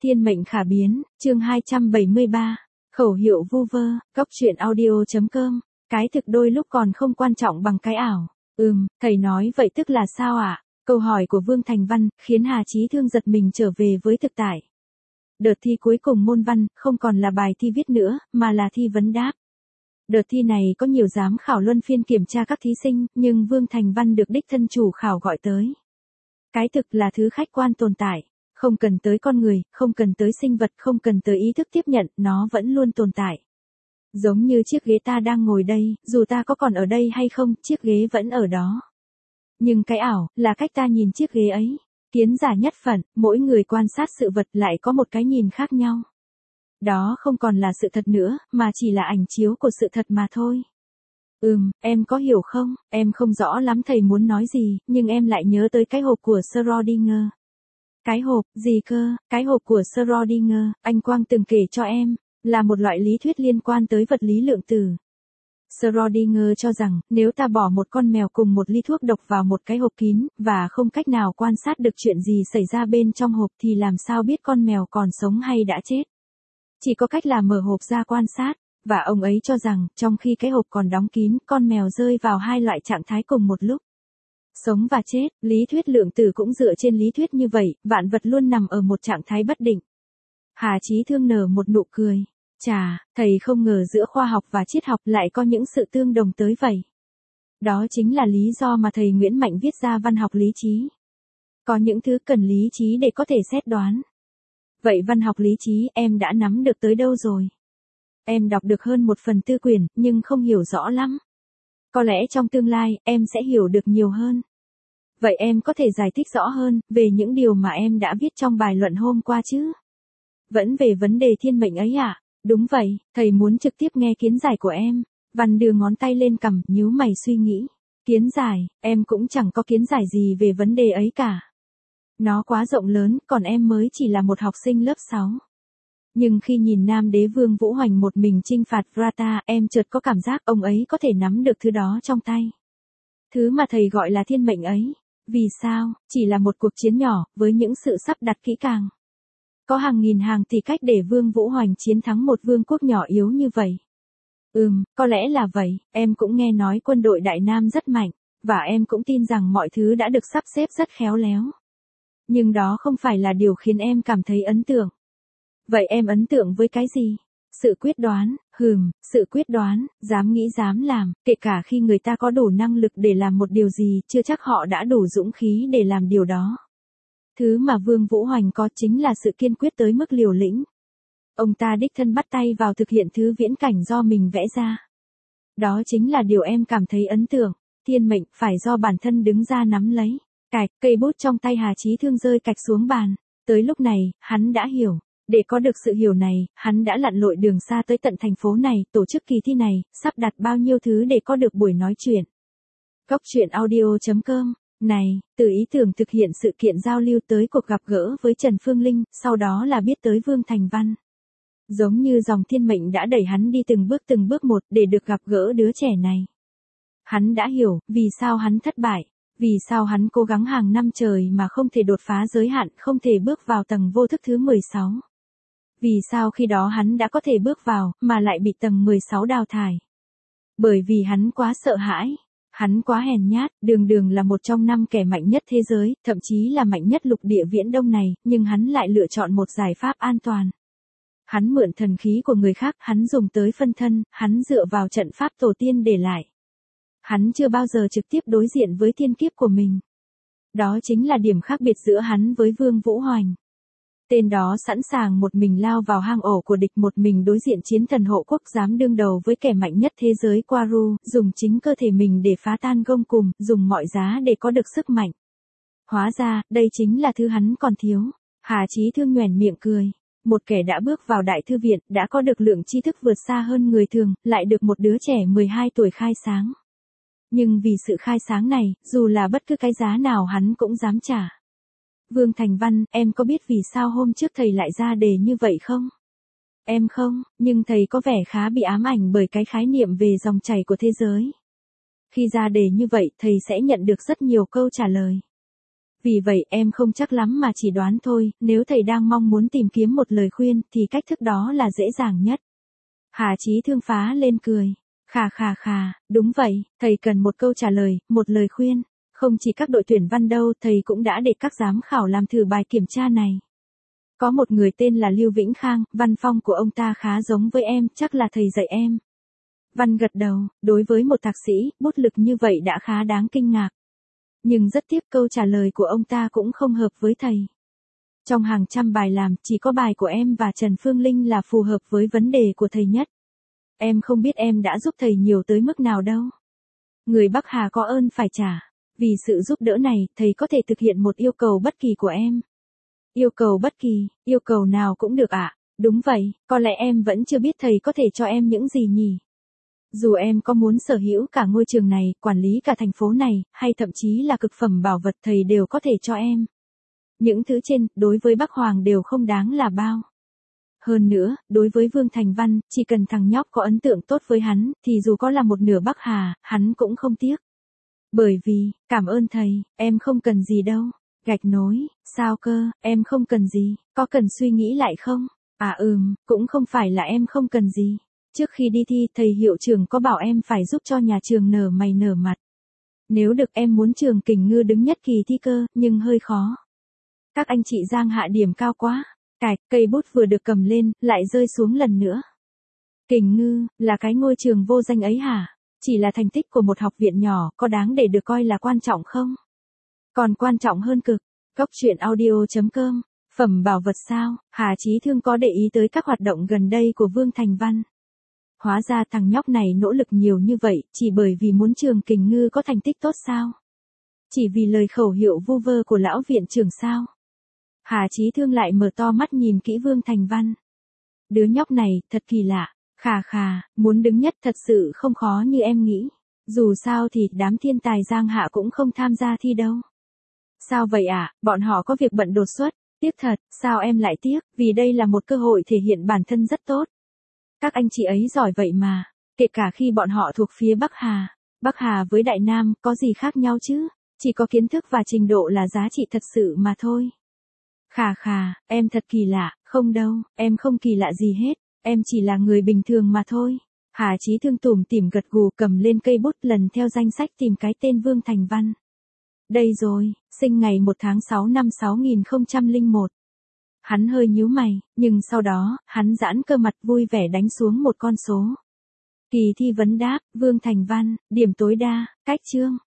Thiên mệnh khả biến, chương 273. Khẩu hiệu vu vơ, goctruyện audio.com. Cái thực đôi lúc còn không quan trọng bằng cái ảo. Thầy nói vậy tức là sao ạ? Câu hỏi của Vương Thành Văn khiến Hà Chí Thương giật mình trở về với thực tại. Đợt thi cuối cùng môn văn không còn là bài thi viết nữa, mà là thi vấn đáp. Đợt thi này có nhiều giám khảo luân phiên kiểm tra các thí sinh, nhưng Vương Thành Văn được đích thân chủ khảo gọi tới. Cái thực là thứ khách quan tồn tại. Không cần tới con người, không cần tới sinh vật, không cần tới ý thức tiếp nhận, nó vẫn luôn tồn tại. Giống như chiếc ghế ta đang ngồi đây, dù ta có còn ở đây hay không, chiếc ghế vẫn ở đó. Nhưng cái ảo, là cách ta nhìn chiếc ghế ấy. Kiến giả nhất phận, mỗi người quan sát sự vật lại có một cái nhìn khác nhau. Đó không còn là sự thật nữa, mà chỉ là ảnh chiếu của sự thật mà thôi. Em có hiểu không? Em không rõ lắm thầy muốn nói gì, nhưng em lại nhớ tới cái hộp của Schrödinger. Cái hộp, gì cơ? Cái hộp của Schrödinger, anh Quang từng kể cho em, là một loại lý thuyết liên quan tới vật lý lượng tử. Schrödinger cho rằng, nếu ta bỏ một con mèo cùng một ly thuốc độc vào một cái hộp kín, và không cách nào quan sát được chuyện gì xảy ra bên trong hộp thì làm sao biết con mèo còn sống hay đã chết? Chỉ có cách là mở hộp ra quan sát, và ông ấy cho rằng, trong khi cái hộp còn đóng kín, con mèo rơi vào hai loại trạng thái cùng một lúc. Sống và chết, lý thuyết lượng tử cũng dựa trên lý thuyết như vậy, vạn vật luôn nằm ở một trạng thái bất định. Hà Chí Thương nở một nụ cười. Chà, thầy không ngờ giữa khoa học và triết học lại có những sự tương đồng tới vậy. Đó chính là lý do mà thầy Nguyễn Mạnh viết ra văn học lý trí. Có những thứ cần lý trí để có thể xét đoán. Vậy văn học lý trí em đã nắm được tới đâu rồi? Em đọc được hơn 1/4 quyển, nhưng không hiểu rõ lắm. Có lẽ trong tương lai, em sẽ hiểu được nhiều hơn. Vậy em có thể giải thích rõ hơn, về những điều mà em đã viết trong bài luận hôm qua chứ? Vẫn về vấn đề thiên mệnh ấy à? Đúng vậy, thầy muốn trực tiếp nghe kiến giải của em. Văn đưa ngón tay lên cằm, nhíu mày suy nghĩ. Kiến giải, em cũng chẳng có kiến giải gì về vấn đề ấy cả. Nó quá rộng lớn, còn em mới chỉ là một học sinh lớp 6. Nhưng khi nhìn Nam Đế Vương Vũ Hoành một mình chinh phạt Vrata, em chợt có cảm giác ông ấy có thể nắm được thứ đó trong tay. Thứ mà thầy gọi là thiên mệnh ấy. Vì sao? Chỉ là một cuộc chiến nhỏ, với những sự sắp đặt kỹ càng. Có hàng nghìn hàng tỷ cách để Vương Vũ Hoành chiến thắng một vương quốc nhỏ yếu như vậy. Có lẽ là vậy, em cũng nghe nói quân đội Đại Nam rất mạnh, và em cũng tin rằng mọi thứ đã được sắp xếp rất khéo léo. Nhưng đó không phải là điều khiến em cảm thấy ấn tượng. Vậy em ấn tượng với cái gì? Sự quyết đoán, sự quyết đoán, dám nghĩ dám làm, kể cả khi người ta có đủ năng lực để làm một điều gì, chưa chắc họ đã đủ dũng khí để làm điều đó. Thứ mà Vương Vũ Hoành có chính là sự kiên quyết tới mức liều lĩnh. Ông ta đích thân bắt tay vào thực hiện thứ viễn cảnh do mình vẽ ra. Đó chính là điều em cảm thấy ấn tượng. Thiên mệnh phải do bản thân đứng ra nắm lấy. Cây bút trong tay Hà Chí Thương rơi cạch xuống bàn. Tới lúc này, hắn đã hiểu. Để có được sự hiểu này, hắn đã lặn lội đường xa tới tận thành phố này, tổ chức kỳ thi này, sắp đặt bao nhiêu thứ để có được buổi nói chuyện. goctruyện audio.com. Này, từ ý tưởng thực hiện sự kiện giao lưu tới cuộc gặp gỡ với Trần Phương Linh, sau đó là biết tới Vương Thành Văn. Giống như dòng thiên mệnh đã đẩy hắn đi từng bước một để được gặp gỡ đứa trẻ này. Hắn đã hiểu, vì sao hắn thất bại, vì sao hắn cố gắng hàng năm trời mà không thể đột phá giới hạn, không thể bước vào tầng vô thức thứ 16. Vì sao khi đó hắn đã có thể bước vào, mà lại bị tầng 16 đào thải. Bởi vì hắn quá sợ hãi. Hắn quá hèn nhát, đường là một trong 5 kẻ mạnh nhất thế giới, thậm chí là mạnh nhất lục địa Viễn Đông này, nhưng hắn lại lựa chọn một giải pháp an toàn. Hắn mượn thần khí của người khác, hắn dùng tới phân thân, hắn dựa vào trận pháp tổ tiên để lại. Hắn chưa bao giờ trực tiếp đối diện với thiên kiếp của mình. Đó chính là điểm khác biệt giữa hắn với Vương Vũ Hoành. Tên đó sẵn sàng một mình lao vào hang ổ của địch, một mình đối diện chiến thần hộ quốc, dám đương đầu với kẻ mạnh nhất thế giới Quaru, dùng chính cơ thể mình để phá tan gông cùm, dùng mọi giá để có được sức mạnh. Hóa ra, đây chính là thứ hắn còn thiếu. Hà Chí Thương nhoẻn miệng cười. Một kẻ đã bước vào đại thư viện, đã có được lượng tri thức vượt xa hơn người thường, lại được một đứa trẻ 12 tuổi khai sáng. Nhưng vì sự khai sáng này, dù là bất cứ cái giá nào hắn cũng dám trả. Vương Thành Văn, em có biết vì sao hôm trước thầy lại ra đề như vậy không? Em không, nhưng thầy có vẻ khá bị ám ảnh bởi cái khái niệm về dòng chảy của thế giới. Khi ra đề như vậy, thầy sẽ nhận được rất nhiều câu trả lời. Vì vậy em không chắc lắm mà chỉ đoán thôi, nếu thầy đang mong muốn tìm kiếm một lời khuyên thì cách thức đó là dễ dàng nhất. Hà Chí Thương phá lên cười. Khà, đúng vậy, thầy cần một câu trả lời, một lời khuyên. Không chỉ các đội tuyển văn đâu, thầy cũng đã để các giám khảo làm thử bài kiểm tra này. Có một người tên là Lưu Vĩnh Khang, văn phong của ông ta khá giống với em, chắc là thầy dạy em. Văn gật đầu, đối với một thạc sĩ, bút lực như vậy đã khá đáng kinh ngạc. Nhưng rất tiếc câu trả lời của ông ta cũng không hợp với thầy. Trong hàng trăm bài làm, chỉ có bài của em và Trần Phương Linh là phù hợp với vấn đề của thầy nhất. Em không biết em đã giúp thầy nhiều tới mức nào đâu. Người Bắc Hà có ơn phải trả. Vì sự giúp đỡ này, thầy có thể thực hiện một yêu cầu bất kỳ của em. Yêu cầu bất kỳ, yêu cầu nào cũng được ạ. Đúng vậy, có lẽ em vẫn chưa biết thầy có thể cho em những gì nhỉ. Dù em có muốn sở hữu cả ngôi trường này, quản lý cả thành phố này, hay thậm chí là cực phẩm bảo vật thầy đều có thể cho em. Những thứ trên, đối với Bắc Hoàng đều không đáng là bao. Hơn nữa, đối với Vương Thành Văn, chỉ cần thằng nhóc có ấn tượng tốt với hắn, thì dù có là một nửa Bắc Hà, hắn cũng không tiếc. Bởi vì, cảm ơn thầy, em không cần gì đâu. Gạch nối, sao cơ, em không cần gì, có cần suy nghĩ lại không? Cũng không phải là em không cần gì. Trước khi đi thi, thầy hiệu trưởng có bảo em phải giúp cho nhà trường nở mày nở mặt. Nếu được em muốn trường Kình Ngư đứng nhất kỳ thi cơ, nhưng hơi khó. Các anh chị Giang hạ điểm cao quá. Cây bút vừa được cầm lên, lại rơi xuống lần nữa. Kình Ngư, là cái ngôi trường vô danh ấy hả? Chỉ là thành tích của một học viện nhỏ, có đáng để được coi là quan trọng không? Còn quan trọng hơn cực. Góc truyện audio.com. Phẩm bảo vật sao? Hà Chí Thương có để ý tới các hoạt động gần đây của Vương Thành Văn. Hóa ra thằng nhóc này nỗ lực nhiều như vậy, chỉ bởi vì muốn trường Kình Ngư có thành tích tốt sao? Chỉ vì lời khẩu hiệu vu vơ của lão viện trưởng sao? Hà Chí Thương lại mở to mắt nhìn kỹ Vương Thành Văn. Đứa nhóc này, thật kỳ lạ. Khà, muốn đứng nhất thật sự không khó như em nghĩ. Dù sao thì đám thiên tài Giang Hạ cũng không tham gia thi đâu. Sao vậy ạ, bọn họ có việc bận đột xuất. Tiếc thật, sao em lại tiếc, vì đây là một cơ hội thể hiện bản thân rất tốt. Các anh chị ấy giỏi vậy mà, kể cả khi bọn họ thuộc phía Bắc Hà. Bắc Hà với Đại Nam, có gì khác nhau chứ, chỉ có kiến thức và trình độ là giá trị thật sự mà thôi. Khà, em thật kỳ lạ, không đâu, em không kỳ lạ gì hết, em chỉ là người bình thường mà thôi. Hà Chí Thương tủm tỉm gật gù cầm lên cây bút lần theo danh sách tìm cái tên Vương Thành Văn. Đây rồi, sinh ngày 1 tháng 6 năm 6001. Hắn hơi nhíu mày, nhưng sau đó, hắn giãn cơ mặt vui vẻ đánh xuống một con số. Kỳ thi vấn đáp, Vương Thành Văn, điểm tối đa, cách chương.